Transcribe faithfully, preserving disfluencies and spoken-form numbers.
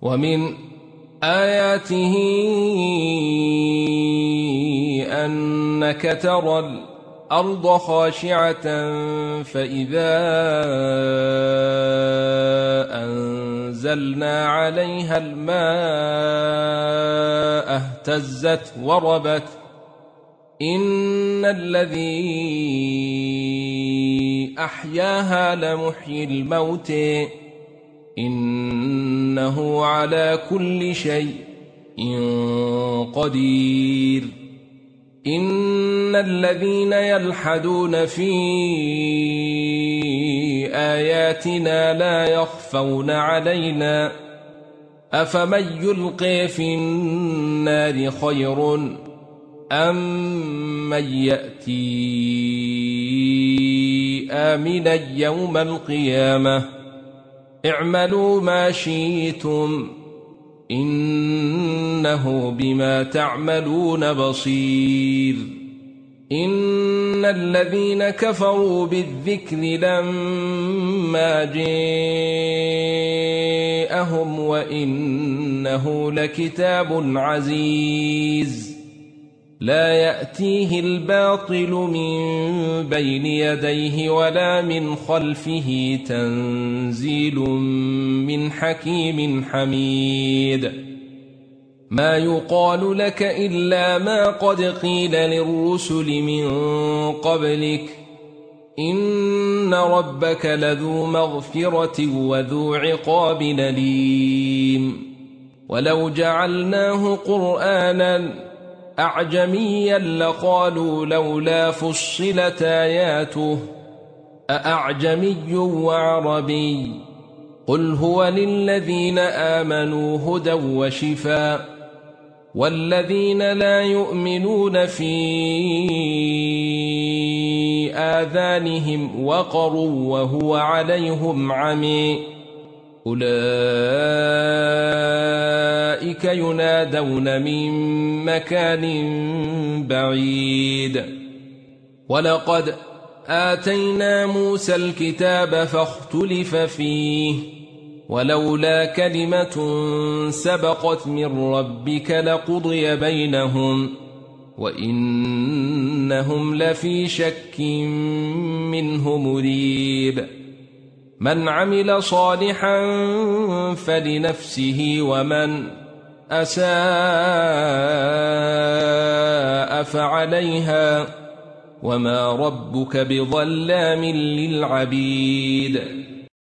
ومن آياته أنك ترى الأرض خاشعة فإذا أنزلنا عليها الماء اهتزت وربت إن الذي أحياها لمحيي الموت إنه على كل شيء قدير إن الذين يلحدون في آياتنا لا يخفون علينا أفمن يلقي في النار خير أم من يأتي آمنا يوم القيامة اعملوا ما شئتم إنه بما تعملون بصير إن الذين كفروا بالذكر لما جاءهم وإنه لكتاب عزيز لا يأتيه الباطل من بين يديه ولا من خلفه تنزيل من حكيم حميد ما يقال لك إلا ما قد قيل للرسل من قبلك إن ربك لذو مغفرة وذو عقاب أليم ولو جعلناه قرآنا أعجميا لقالوا لولا فصلت آياته أأعجمي وعربي قل هو للذين آمنوا هدى وشفاء والذين لا يؤمنون في آذانهم وقر وهو عليهم عمي أولئك ينادون من مكان بعيد ولقد آتينا موسى الكتاب فاختلف فيه ولولا كلمة سبقت من ربك لقضي بينهم وإنهم لفي شك منه مريب من عمل صالحا فلنفسه ومن أساء فعليها وما ربك بظلام للعبيد